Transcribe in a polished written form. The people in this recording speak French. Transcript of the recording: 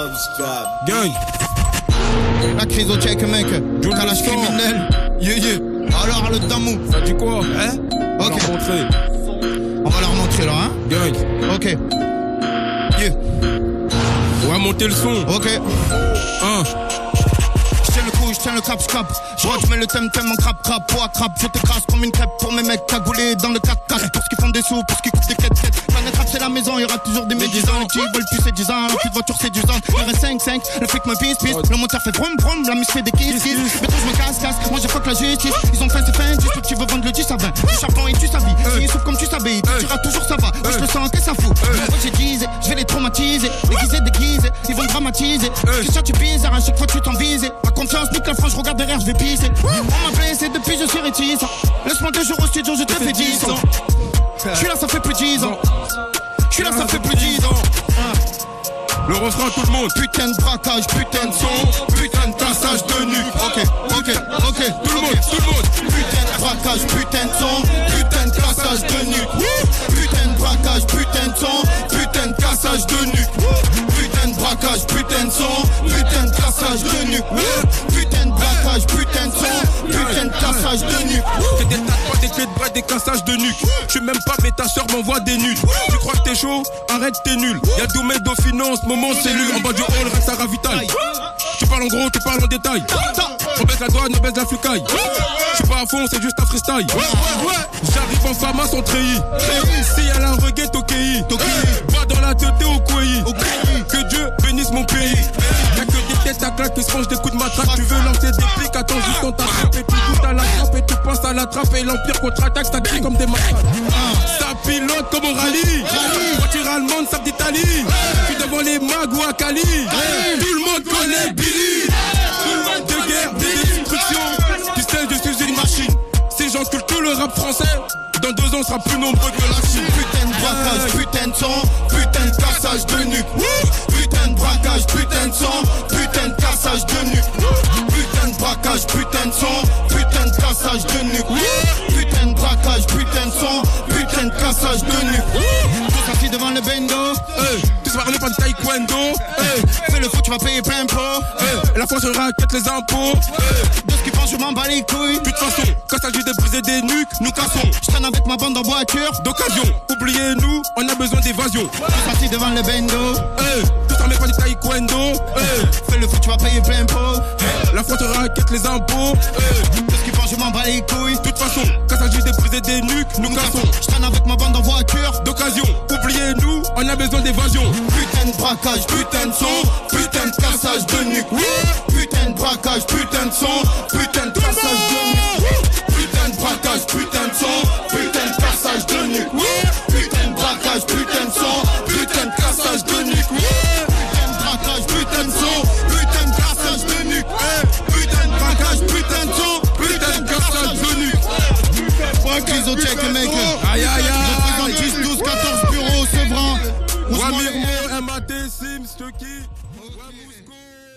Gang. La crise au check mec. Calage criminel. Yeah yeah. Alors le damou. Ça dit quoi? Hein? Ok. On va la remontrer là hein. Gang. Ok. Yeah. On va monter le son. Ok. Je tiens le cap, je crois que je mets le thème en crap, poids crap, je t'écrase comme une crêpe pour mes mecs cagoulés dans le 4x4, pour ce qui font des sous, pour ce qui coûtent des quêtes. Planète rap c'est la maison, il y aura toujours des médisants, les petits veulent plus c'est 10 ans, la plus de voiture c'est du ans, il reste 5-5, le flic me vise, le moteur fait brom brom, la mise fait des kiss, mais toi je me casse, moi j'ai fuck la justice, ils ont faim c'est fin, tout tu veux vendre le 10 à 20, du charbon et tu s'habilles, si ils souffrent comme tu s'habilles, tu diras toujours ça va, je le sens que ça fout, moi j'ai disé, je vais les traumatiser, déguisés, ils vont dramatiser, Christian tu bizarre, à chaque fois tu t'en vises, la confiance nique la France, je regarde derrière, je vais pisser. On m'a blessé depuis je suis réticent. Laisse-moi 2 jours au studio, je te fais 10 ans. Je suis là, ça fait plus 10 ans. Je suis là, ça fait plus 10 ans. Le refrain, tout le monde. Putain de braquage, putain de son, putain de cassage de nuque. Ok. Tout le monde. Putain de braquage, putain de son, putain de cassage de nuque. Putain de braquage, putain de son, putain de cassage de nuque. Putain de braquage, putain de son, putain de cassage de nuque. Putain de braquage, putain de son, putain de cassage de nuque. T'es des tas des clés de bras, des cassages de nuque. Je suis même pas, mais ta soeur m'envoie des nudes. Tu crois que t'es chaud? Arrête, t'es nul. Y'a Doumé, Dauphinon, ce moment cellule. En bas du hall, reste à ravitaille. Tu parles en gros, tu parles en détail. On baisse la douane, on baisse la fucaille. Je suis pas à fond, c'est juste un freestyle. J'arrive en fama sans treillis. Si y'a la reguette au KI, va dans la tête au Kouéi. Que Dieu bénisse mon pays. Y'a que des têtes à claque qui se mangent des coups de matraque. Tu veux lancer des pics, attends juste on t'attrape. Et tu goûtes à la trappe et tu penses à la trappe. Et l'empire contre-attaque, ça crie comme des matraques. Ça pilote comme au rallye. Voiture allemande, ça d'Italie. Je suis devant les mags ou à Cali. Tout le monde connaît Billy. De guerre, de destruction. Tu sais, je suis une machine. Si j'encule tout le rap français, dans 2 ans on sera plus nombreux que la Chine. Putain de braquage, putain de son, putain de cassage de nuque. Putain de braquage, putain de son, putain de cassage de nuque. Putain de braquage, putain de son, putain de cassage de nuque. Putain de braquage, putain de son, putain de cassage de nuque. Tout assis devant le bendo. Tu seras pas de taekwondo. Fais le fou, tu vas payer plein pot. La fois je raquette les impôts. De ce qu'ils pensent, je m'en bats les couilles. De toute façon, quand ça s'agit de briser des nuques, nous cassons. Je traîne avec ma bande en voiture. D'occasion, oubliez-nous, on a besoin d'évasion. Tout assis devant le bendo. Tout ça mais pas du taekwondo. Fais le fou, tu vas payer plein pot. La fois je raquette les impôts. De ce qu'ils pensent, je m'en bats les couilles. De toute façon, quand ça s'agit de briser des nuques, nous cassons. Je traîne avec ma bande en voiture. D'occasion, oubliez-nous, on a besoin d'évasion. Putain de braquage, putain de son, putain de cassage de nuque. Putain de braquage, putain de son, putain de cassage de nuque. Putain de braquage, putain de son, putain de cassage de nuque. Putain de braquage, putain de son, putain de cassage de nuque. Putain de braquage, putain de son, putain de cassage de nuque. Putain de braquage, putain de son, putain de cassage de nuque. Crise au check mec. Aïe aïe Je présente 10, 12, 14 bureaux, Sevran. Wamir, MAT, Sims, Chucky.